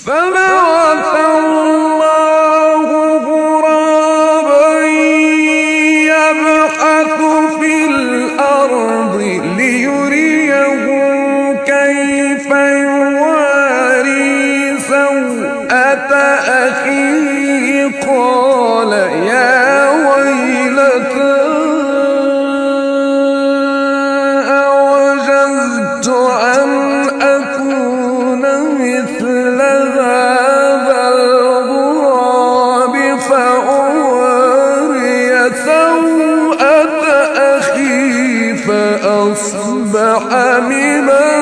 فبعث الله غرابا يبحث في الأرض ليريه كيف يواري سوءة أخيه قال يا ويلتى أوجزت أن أكون مثل هذا الغراب فأواري سوءة أخي فأصبح من